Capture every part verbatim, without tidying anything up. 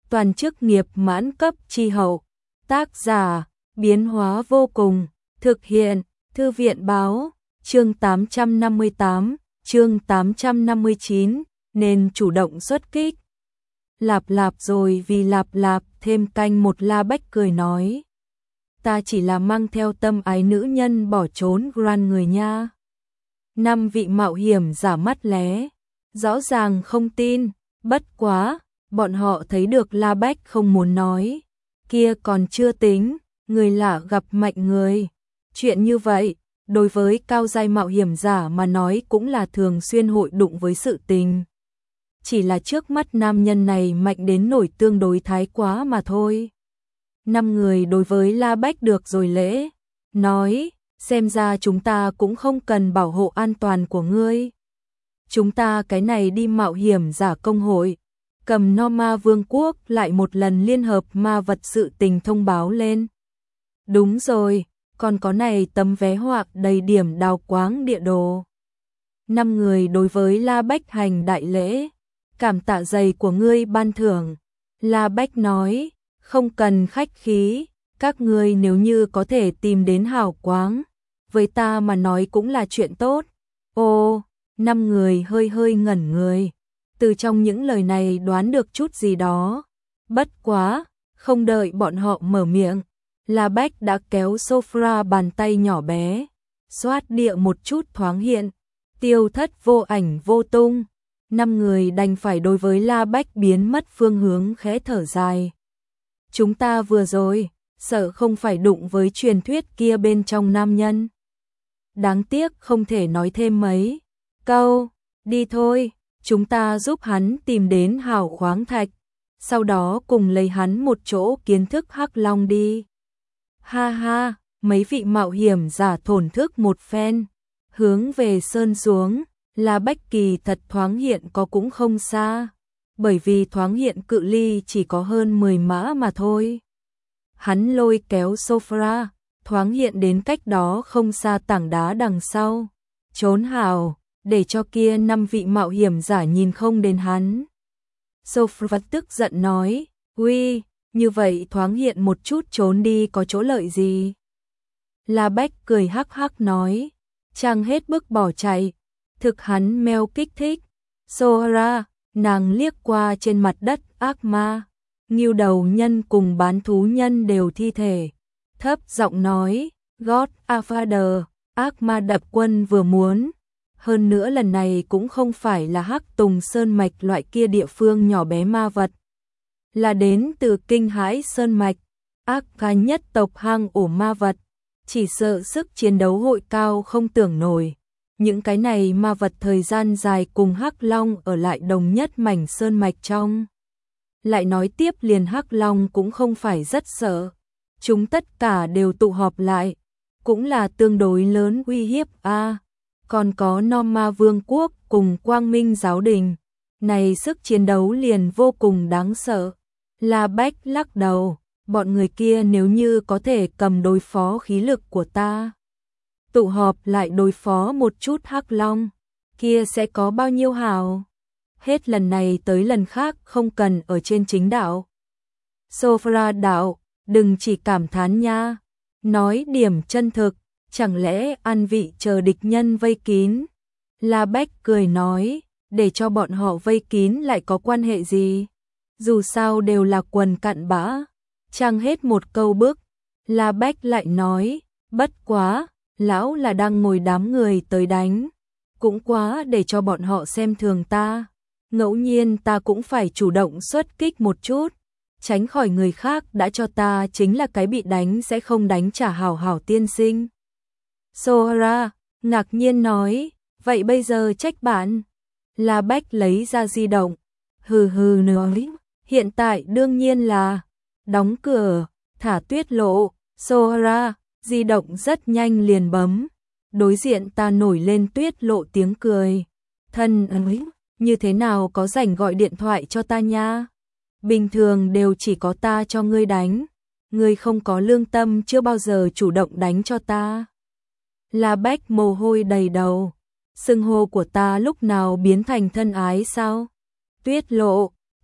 toàn chức nghiệp mãn cấp chi hậu. Tác giả, biến hóa vô cùng, thực hiện, thư viện báo, chương tám trăm năm mươi tám, chương tám trăm năm mươi chín, nên chủ động xuất kích. Lạp lạp rồi vì lạp lạp thêm canh một. La Bách cười nói. Ta chỉ là mang theo tâm ái nữ nhân bỏ trốn gran người nha. Năm vị mạo hiểm giả mắt lé, rõ ràng không tin, bất quá, bọn họ thấy được La Bách không muốn nói. Kia còn chưa tính, người lạ gặp mạnh người. Chuyện như vậy, đối với cao giai mạo hiểm giả mà nói cũng là thường xuyên hội đụng với sự tình. Chỉ là trước mắt nam nhân này mạnh đến nổi tương đối thái quá mà thôi. Năm người đối với La Bách được rồi lễ, nói, xem ra chúng ta cũng không cần bảo hộ an toàn của ngươi. Chúng ta cái này đi mạo hiểm giả công hội, cầm No Ma Vương quốc lại một lần liên hợp ma vật sự tình thông báo lên. Đúng rồi, còn có này tấm vé hoặc đầy điểm đào quáng địa đồ. Năm người đối với La Bách hành đại lễ, cảm tạ dày của ngươi ban thưởng. La Bách nói, không cần khách khí, các ngươi nếu như có thể tìm đến hào quáng, với ta mà nói cũng là chuyện tốt. Ô, năm người hơi hơi ngẩn người, từ trong những lời này đoán được chút gì đó. Bất quá, không đợi bọn họ mở miệng, La Bách đã kéo Sophra bàn tay nhỏ bé, xoát địa một chút thoáng hiện, tiêu thất vô ảnh vô tung. Năm người đành phải đối với La Bách biến mất phương hướng khẽ thở dài. Chúng ta vừa rồi, sợ không phải đụng với truyền thuyết kia bên trong nam nhân. Đáng tiếc không thể nói thêm mấy câu, đi thôi, chúng ta giúp hắn tìm đến hào khoáng thạch, sau đó cùng lấy hắn một chỗ kiến thức hắc long đi. Ha ha, mấy vị mạo hiểm giả thổn thức một phen, hướng về sơn xuống. La Bách kỳ thật thoáng hiện có cũng không xa, bởi vì thoáng hiện cự ly chỉ có hơn mười mã mà thôi. Hắn lôi kéo Sophra, thoáng hiện đến cách đó không xa tảng đá đằng sau, trốn hào, để cho kia năm vị mạo hiểm giả nhìn không đến hắn. Sophra tức giận nói, uy, như vậy thoáng hiện một chút trốn đi có chỗ lợi gì? La Bách cười hắc hắc nói, chàng hết bước bỏ chạy. Thực hắn meo kích thích. Sohra, nàng liếc qua trên mặt đất ác ma, ngưu đầu nhân cùng bán thú nhân đều thi thể, thấp giọng nói, God a Father, ác ma đập quân vừa muốn. Hơn nữa lần này cũng không phải là Hắc Tùng Sơn Mạch loại kia địa phương nhỏ bé ma vật, là đến từ Kinh Hãi Sơn Mạch, ác ca nhất tộc hang ổ ma vật, chỉ sợ sức chiến đấu hội cao không tưởng nổi. Những cái này ma vật thời gian dài cùng Hắc Long ở lại đồng nhất mảnh sơn mạch trong. Lại nói tiếp liền Hắc Long cũng không phải rất sợ. Chúng tất cả đều tụ họp lại, cũng là tương đối lớn uy hiếp a. À, còn có No Ma Vương quốc cùng Quang Minh giáo đình, này sức chiến đấu liền vô cùng đáng sợ. La Bách lắc đầu, bọn người kia nếu như có thể cầm đối phó khí lực của ta, tụ họp lại đối phó một chút Hắc Long, kia sẽ có bao nhiêu hào. Hết lần này tới lần khác không cần ở trên chính đạo. Sophra đạo, đừng chỉ cảm thán nha, nói điểm chân thực, chẳng lẽ ăn vị chờ địch nhân vây kín. La Bách cười nói, để cho bọn họ vây kín lại có quan hệ gì, dù sao đều là quần cặn bã. Chẳng hết một câu bức, La Bách lại nói, bất quá, lão là đang ngồi đám người tới đánh, cũng quá để cho bọn họ xem thường ta. Ngẫu nhiên ta cũng phải chủ động xuất kích một chút, tránh khỏi người khác đã cho ta chính là cái bị đánh sẽ không đánh trả hảo hảo tiên sinh. Sohra ngạc nhiên nói, vậy bây giờ trách bạn. La Bách lấy ra di động, hừ hừ nói, hiện tại đương nhiên là đóng cửa, thả tuyết lộ. Sohra, di động rất nhanh liền bấm, đối diện ta nổi lên tuyết lộ tiếng cười. Thân ấy, như thế nào có rảnh gọi điện thoại cho ta nha? Bình thường đều chỉ có ta cho ngươi đánh, ngươi không có lương tâm chưa bao giờ chủ động đánh cho ta. La Bách mồ hôi đầy đầu, xưng hô của ta lúc nào biến thành thân ái sao? Tuyết lộ,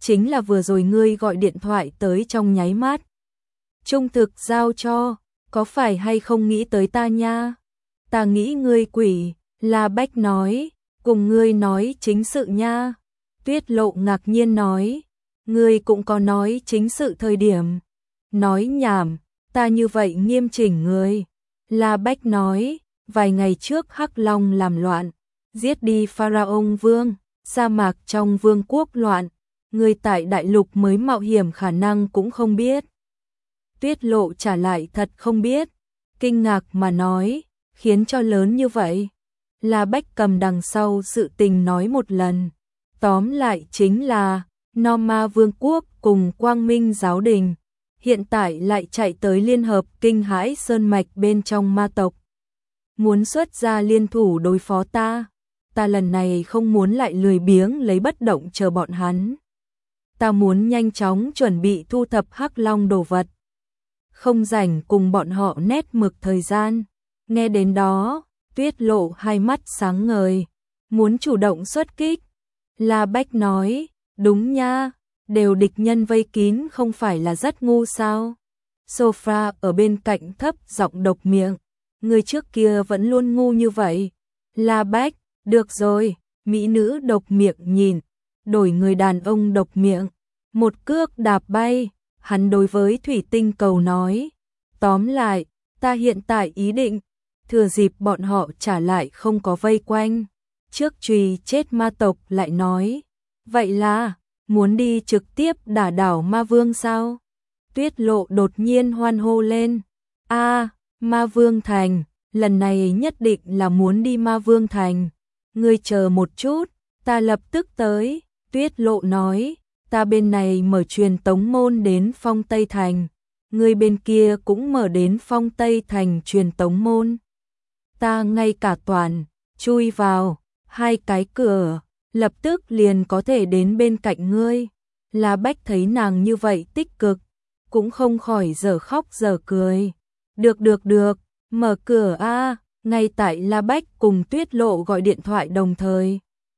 chính là vừa rồi ngươi gọi điện thoại tới trong nháy mắt. Trung thực giao cho, có phải hay không nghĩ tới ta nha? Ta nghĩ ngươi quỷ, La Bách nói, cùng ngươi nói chính sự nha. Tuyết Lộ ngạc nhiên nói, ngươi cũng có nói chính sự thời điểm. Nói nhảm, ta như vậy nghiêm chỉnh ngươi. La Bách nói, vài ngày trước Hắc Long làm loạn, giết đi Pharaoh vương, sa mạc trong vương quốc loạn, người tại đại lục mới mạo hiểm khả năng cũng không biết. Tuyết Lộ trả lại thật không biết, kinh ngạc mà nói, khiến cho lớn như vậy. La Bách cầm đằng sau sự tình nói một lần, tóm lại chính là Norma vương quốc cùng Quang Minh giáo đình, hiện tại lại chạy tới liên hợp kinh hãi sơn mạch bên trong ma tộc. Muốn xuất ra liên thủ đối phó ta, ta lần này không muốn lại lười biếng lấy bất động chờ bọn hắn. Ta muốn nhanh chóng chuẩn bị thu thập Hắc Long đồ vật. Không rảnh cùng bọn họ nét mực thời gian. Nghe đến đó, Tuyết Lộ hai mắt sáng ngời, muốn chủ động xuất kích. La Bách nói, đúng nha, đều địch nhân vây kín không phải là rất ngu sao? Sophia ở bên cạnh thấp giọng độc miệng, người trước kia vẫn luôn ngu như vậy. La Bách, được rồi, mỹ nữ độc miệng nhìn, đổi người đàn ông độc miệng, một cước đạp bay, hắn đối với thủy tinh cầu nói, tóm lại, ta hiện tại ý định, thừa dịp bọn họ trả lại không có vây quanh, trước truy chết ma tộc lại nói, vậy là, muốn đi trực tiếp đả đảo ma vương sao? Tuyết Lộ đột nhiên hoan hô lên, a ma vương thành, lần này nhất định là muốn đi ma vương thành, ngươi chờ một chút, ta lập tức tới. Tuyết Lộ nói, ta bên này mở truyền tống môn đến Phong Tây Thành, người bên kia cũng mở đến Phong Tây Thành truyền tống môn. Ta ngay cả toàn, chui vào, hai cái cửa, lập tức liền có thể đến bên cạnh ngươi. La Bách thấy nàng như vậy tích cực, cũng không khỏi dở khóc dở cười. Được được được, mở cửa a. Ngay tại La Bách cùng Tuyết Lộ gọi điện thoại đồng thời.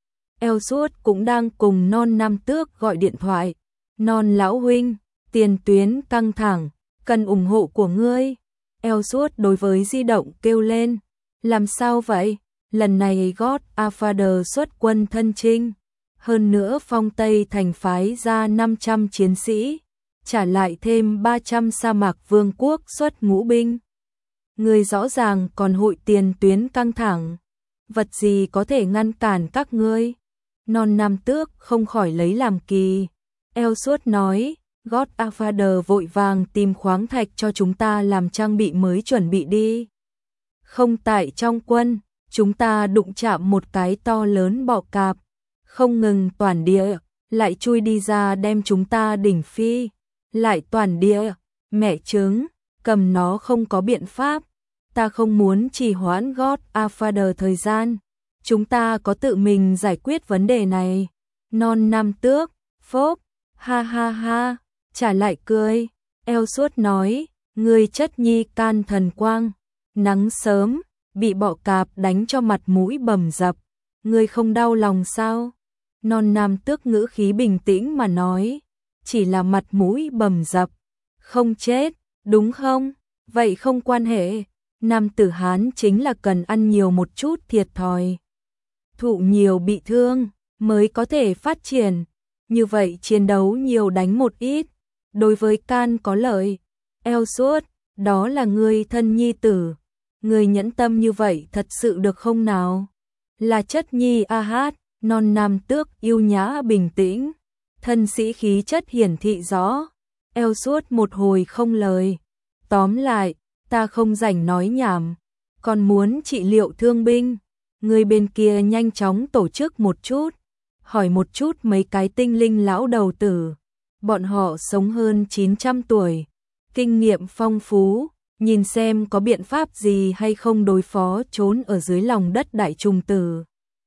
Elsuốt cũng đang cùng Non Nam Tước gọi điện thoại. Non lão huynh, tiền tuyến căng thẳng, cần ủng hộ của ngươi. Elsuốt đối với di động kêu lên. Làm sao vậy? Lần này God Father xuất quân thân chinh. Hơn nữa Phong Tây thành phái ra năm trăm chiến sĩ. Trả lại thêm ba trăm sa mạc vương quốc xuất ngũ binh. Người rõ ràng còn hội tiền tuyến căng thẳng. Vật gì có thể ngăn cản các ngươi? Non Nam Tước không khỏi lấy làm kỳ. Elsuốt nói, God Father vội vàng tìm khoáng thạch cho chúng ta làm trang bị mới chuẩn bị đi. Không tại trong quân, chúng ta đụng chạm một cái to lớn bọ cạp, không ngừng toàn địa, lại chui đi ra đem chúng ta đỉnh phi, lại toàn địa, mẹ trứng, cầm nó không có biện pháp, ta không muốn trì hoãn God Father thời gian, chúng ta có tự mình giải quyết vấn đề này. Non Nam Tước, phốp, ha ha ha, trả lại cười, Elsuốt nói, người chất nhi can thần quang, nắng sớm, bị bọ cạp đánh cho mặt mũi bầm dập, người không đau lòng sao? Non Nam Tước ngữ khí bình tĩnh mà nói, chỉ là mặt mũi bầm dập, không chết, đúng không? Vậy không quan hệ, nam tử Hán chính là cần ăn nhiều một chút thiệt thòi, thụ nhiều bị thương, mới có thể phát triển, như vậy chiến đấu nhiều đánh một ít, đối với can có lợi. Elsuốt, đó là người thân nhi tử, người nhẫn tâm như vậy thật sự được không nào? Là chất nhi a hát, Non Nam Tước yêu nhã bình tĩnh, thân sĩ khí chất hiển thị rõ. Elsuốt một hồi không lời, tóm lại, ta không rảnh nói nhảm, còn muốn trị liệu thương binh, người bên kia nhanh chóng tổ chức một chút, hỏi một chút mấy cái tinh linh lão đầu tử, bọn họ sống hơn chín trăm tuổi, kinh nghiệm phong phú, nhìn xem có biện pháp gì hay không đối phó trốn ở dưới lòng đất đại trùng tử.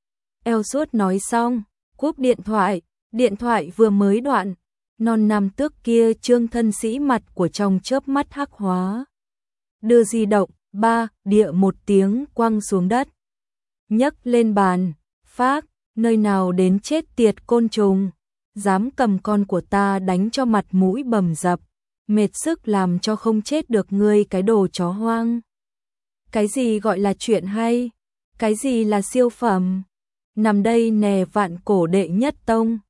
Elsuốt nói xong, cúp điện thoại, điện thoại vừa mới đoạn, Non Nam Tước kia trương thân sĩ mặt của trong chớp mắt hắc hóa. Đưa di động, ba, địa một tiếng quăng xuống đất. Nhấc lên bàn, phác, nơi nào đến chết tiệt côn trùng. dám cầm con của ta đánh cho mặt mũi bầm dập, mệt sức làm cho không chết được ngươi cái đồ chó hoang. Cái gì gọi là chuyện hay? Cái gì là siêu phẩm? Nằm đây nè vạn cổ đệ nhất tông.